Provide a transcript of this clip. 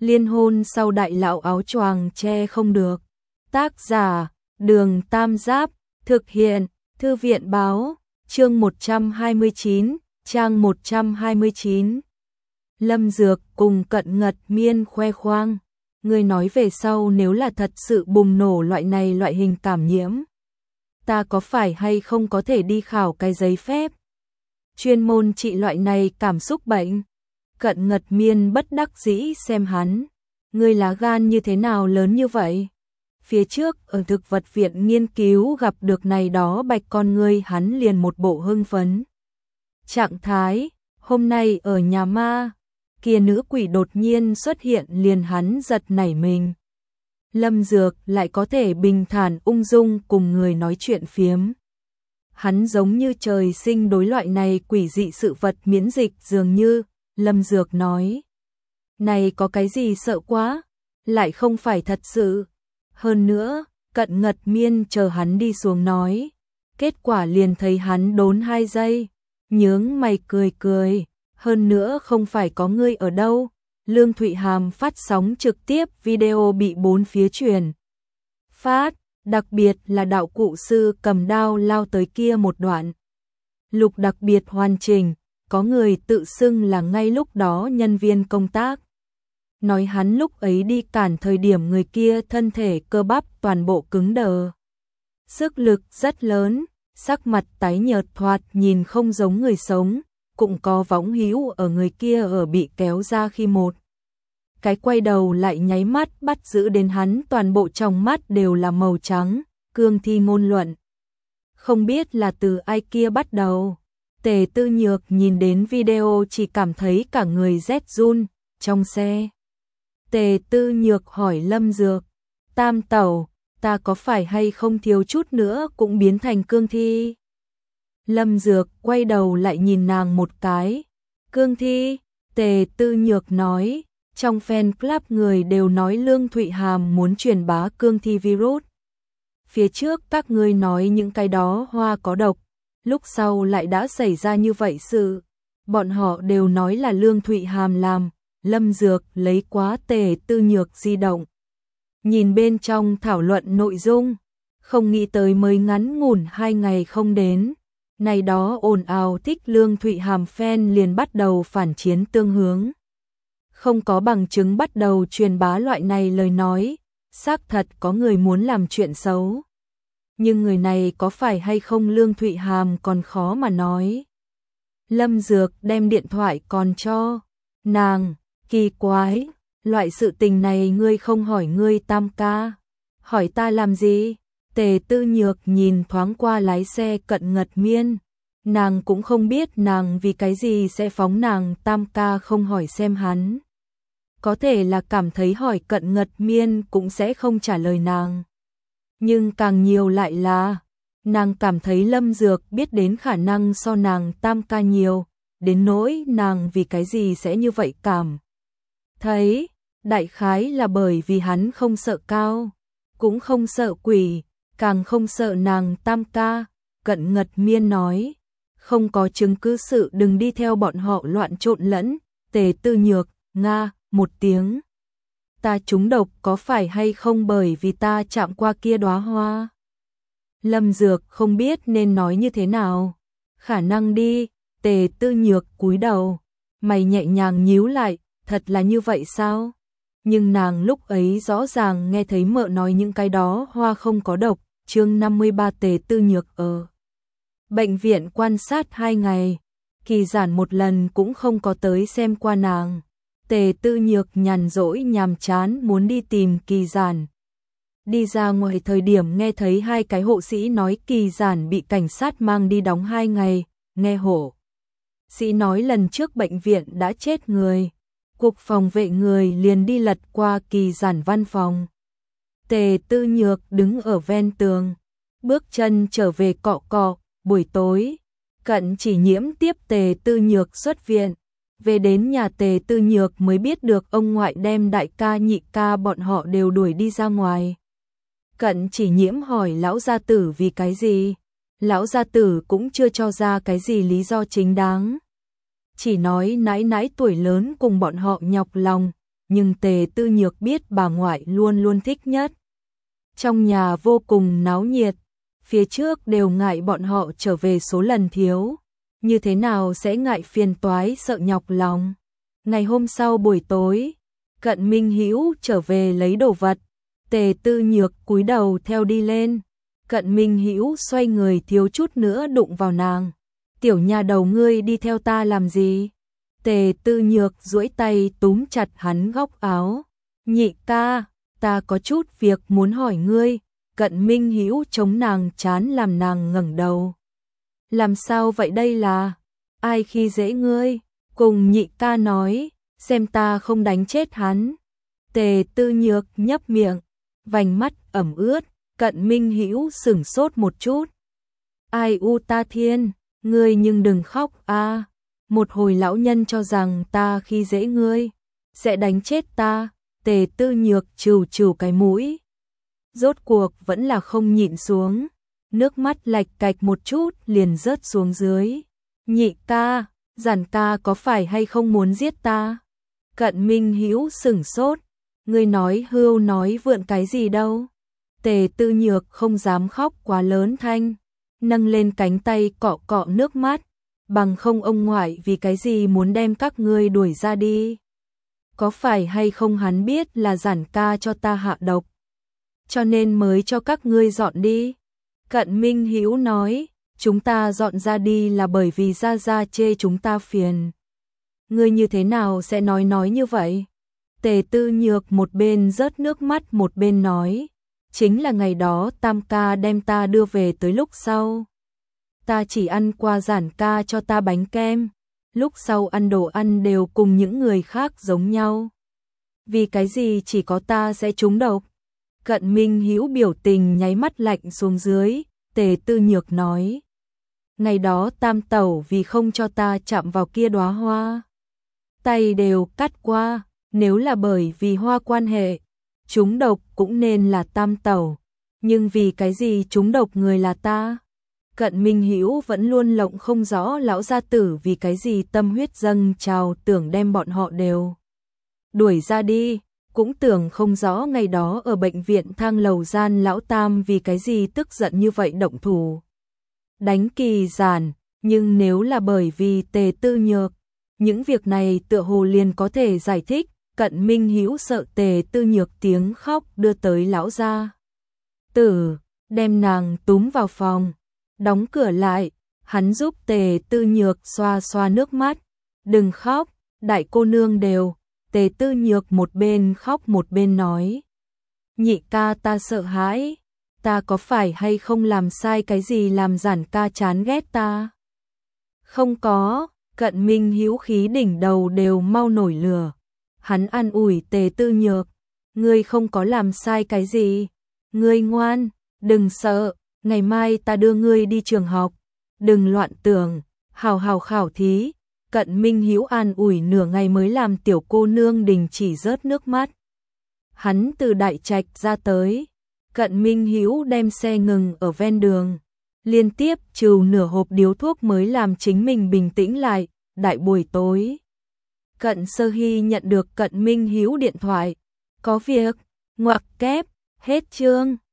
Liên hôn sau đại lão áo choàng che không được. Tác giả, Đường Tam Giáp, thực hiện, Thư viện báo, chương 129, trang 129. Lâm Dược cùng Cận Ngật Miên khoe khoang. Người nói về sau nếu là thật sự bùng nổ loại hình cảm nhiễm. Ta có phải hay không có thể đi khảo cái giấy phép? Chuyên môn trị loại này cảm xúc bệnh. Cận Ngật Miên bất đắc dĩ xem hắn. Ngươi lá gan như thế nào lớn như vậy? Phía trước ở thực vật viện nghiên cứu gặp được này đó bạch con ngươi, hắn liền một bộ hưng phấn trạng thái. Hôm nay ở nhà ma, kia nữ quỷ đột nhiên xuất hiện liền hắn giật nảy mình. Lâm Dược lại có thể bình thản ung dung cùng người nói chuyện phiếm. Hắn giống như trời sinh đối loại này quỷ dị sự vật miễn dịch dường như. Lâm Dược nói, này có cái gì sợ quá, lại không phải thật sự. Hơn nữa, Cận Ngật Miên chờ hắn đi xuống nói. Kết quả liền thấy hắn đốn 2 giây, nhướng mày cười cười. Hơn nữa không phải có ngươi ở đâu. Lương Thụy Hàm phát sóng trực tiếp video bị 4 phía truyền phát, đặc biệt là đạo cụ sư cầm đao lao tới kia một đoạn. Lục đặc biệt hoàn chỉnh, có người tự xưng là ngay lúc đó nhân viên công tác. Nói hắn lúc ấy đi cản thời điểm người kia thân thể cơ bắp toàn bộ cứng đờ. Sức lực rất lớn, sắc mặt tái nhợt thoạt nhìn không giống người sống, cũng có võng hữu ở người kia ở bị kéo ra khi một cái quay đầu lại nháy mắt bắt giữ đến hắn toàn bộ trong mắt đều là màu trắng, cương thi ngôn luận. Không biết là từ ai kia bắt đầu. Tề Tư Nhược nhìn đến video chỉ cảm thấy cả người rét run. Trong xe, Tề Tư Nhược hỏi Lâm Dược, Tam tẩu, ta có phải hay không thiếu chút nữa cũng biến thành cương thi? Lâm Dược quay đầu lại nhìn nàng một cái. Cương thi? Tề Tư Nhược nói, trong fan club người đều nói Lương Thụy Hàm muốn truyền bá cương thi virus. Phía trước các ngươi nói những cái đó hoa có độc, lúc sau lại đã xảy ra như vậy sự. Bọn họ đều nói là Lương Thụy Hàm làm. Lâm Dược lấy quá Tề Tư Nhược di động. Nhìn bên trong thảo luận nội dung, không nghĩ tới mới ngắn ngủn 2 ngày không đến. Này đó ồn ào thích Lương Thụy Hàm fan liền bắt đầu phản chiến tương hướng. Không có bằng chứng bắt đầu truyền bá loại này lời nói, xác thật có người muốn làm chuyện xấu. Nhưng người này có phải hay không Lương Thụy Hàm còn khó mà nói. Lâm Dược đem điện thoại còn cho nàng. Kỳ quái, loại sự tình này ngươi không hỏi ngươi Tam ca, hỏi ta làm gì? Tề Tư Nhược nhìn thoáng qua lái xe Cận Ngật Miên, nàng cũng không biết nàng vì cái gì sẽ phóng nàng Tam ca không hỏi xem hắn. Có thể là cảm thấy hỏi Cận Ngật Miên cũng sẽ không trả lời nàng. Nhưng càng nhiều lại là, nàng cảm thấy Lâm Dược biết đến khả năng so nàng Tam ca nhiều, đến nỗi nàng vì cái gì sẽ như vậy cảm thấy, đại khái là bởi vì hắn không sợ cao, cũng không sợ quỷ, càng không sợ nàng Tam ca. Cận Ngật Miên nói, không có chứng cứ sự đừng đi theo bọn họ loạn trộn lẫn. Tề Tư Nhược, nga, một tiếng. Ta trúng độc có phải hay không bởi vì ta chạm qua kia đóa hoa? Lâm Dược không biết nên nói như thế nào. Khả năng đi. Tề Tư Nhược cúi đầu, mày nhẹ nhàng nhíu lại. Thật là như vậy sao? Nhưng nàng lúc ấy rõ ràng nghe thấy mợ nói những cái đó hoa không có độc. Chương 53 Tề Tư Nhược ở bệnh viện quan sát 2 ngày. Kỳ Giản một lần cũng không có tới xem qua nàng. Tề Tư Nhược nhàn rỗi nhàm chán muốn đi tìm Kỳ Giản. Đi ra ngoài thời điểm nghe thấy 2 cái hộ sĩ nói Kỳ Giản bị cảnh sát mang đi đóng 2 ngày. Nghe hộ sĩ nói lần trước bệnh viện đã chết người. Cục phòng vệ người liền đi lật qua Kỳ Giản văn phòng. Tề Tư Nhược đứng ở ven tường, bước chân trở về cọ cọ. Buổi tối, Cận Chỉ Nhiễm tiếp Tề Tư Nhược xuất viện. Về đến nhà Tề Tư Nhược mới biết được ông ngoại đem đại ca nhị ca bọn họ đều đuổi đi ra ngoài. Cận Chỉ Nhiễm hỏi lão gia tử vì cái gì. Lão gia tử cũng chưa cho ra cái gì lý do chính đáng. Chỉ nói nãi nãi tuổi lớn cùng bọn họ nhọc lòng, nhưng Tề Tư Nhược biết bà ngoại luôn luôn thích nhất. Trong nhà vô cùng náo nhiệt, phía trước đều ngại bọn họ trở về số lần thiếu, như thế nào sẽ ngại phiền toái sợ nhọc lòng. Ngày hôm sau buổi tối, Cận Minh Hữu trở về lấy đồ vật, Tề Tư Nhược cúi đầu theo đi lên. Cận Minh Hữu xoay người thiếu chút nữa đụng vào nàng. Tiểu nha đầu ngươi đi theo ta làm gì? Tề Tư Nhược duỗi tay túm chặt hắn góc áo. Nhị ca, ta có chút việc muốn hỏi ngươi. Cận Minh Hữu chống nàng chán làm nàng ngẩng đầu. Làm sao vậy, đây là ai khi dễ ngươi? Cùng nhị ca nói, xem ta không đánh chết hắn. Tề Tư Nhược nhấp miệng, vành mắt ẩm ướt. Cận Minh Hữu sửng sốt một chút. Ai u ta thiên, ngươi nhưng đừng khóc a. Một hồi lão nhân cho rằng ta khi dễ ngươi, sẽ đánh chết ta. Tề Tư Nhược trừ trừ cái mũi. Rốt cuộc vẫn là không nhịn xuống, nước mắt lạch cạch một chút liền rớt xuống dưới. Nhị ca, Giản ca có phải hay không muốn giết ta? Cận Minh Hữu sửng sốt, ngươi nói hưu nói vượn cái gì đâu? Tề Tư Nhược không dám khóc quá lớn thanh, nâng lên cánh tay cọ cọ nước mắt, bằng không ông ngoại vì cái gì muốn đem các ngươi đuổi ra đi? Có phải hay không hắn biết là Giản ca cho ta hạ độc, cho nên mới cho các ngươi dọn đi? Cận Minh Hữu nói, chúng ta dọn ra đi là bởi vì Gia Gia chê chúng ta phiền. Ngươi như thế nào sẽ nói như vậy? Tề Tư Nhược một bên rớt nước mắt một bên nói, chính là ngày đó Tam ca đem ta đưa về tới lúc sau. Ta chỉ ăn qua Giản ca cho ta bánh kem, lúc sau ăn đồ ăn đều cùng những người khác giống nhau. Vì cái gì chỉ có ta sẽ trúng độc? Cận Minh Hữu biểu tình nháy mắt lạnh xuống dưới. Tề Tư Nhược nói, ngày đó Tam tẩu vì không cho ta chạm vào kia đóa hoa, tay đều cắt qua, nếu là bởi vì hoa quan hệ, trúng độc cũng nên là Tam tẩu, nhưng vì cái gì trúng độc người là ta? Cận Minh Hữu vẫn luôn lộng không rõ lão gia tử vì cái gì tâm huyết dâng trào tưởng đem bọn họ đều đuổi ra đi, cũng tưởng không rõ ngày đó ở bệnh viện thang lầu gian lão Tam vì cái gì tức giận như vậy động thủ đánh Kỳ Giản, nhưng nếu là bởi vì Tề Tư Nhược, những việc này tựa hồ liền có thể giải thích. Cận Minh Hữu sợ Tề Tư Nhược tiếng khóc đưa tới lão gia tử, đem nàng túm vào phòng, đóng cửa lại, hắn giúp Tề Tư Nhược xoa xoa nước mắt, đừng khóc, đại cô nương đều. Tề Tư Nhược một bên khóc một bên nói, nhị ca ta sợ hãi, ta có phải hay không làm sai cái gì làm Giản ca chán ghét ta? Không có. Cận Minh Hữu khí đỉnh đầu đều mau nổi lửa. Hắn an ủi Tề Tư Nhược, ngươi không có làm sai cái gì, ngươi ngoan, đừng sợ, ngày mai ta đưa ngươi đi trường học, đừng loạn tưởng, hào hào khảo thí. Cận Minh Hữu an ủi nửa ngày mới làm tiểu cô nương đình chỉ rớt nước mắt. Hắn từ đại trạch ra tới, Cận Minh Hữu đem xe ngừng ở ven đường, liên tiếp trừ nửa hộp điếu thuốc mới làm chính mình bình tĩnh lại. Đại buổi tối, Cận Sơ Hy nhận được Cận Minh Hữu điện thoại, có việc, ngoặc kép, hết chương.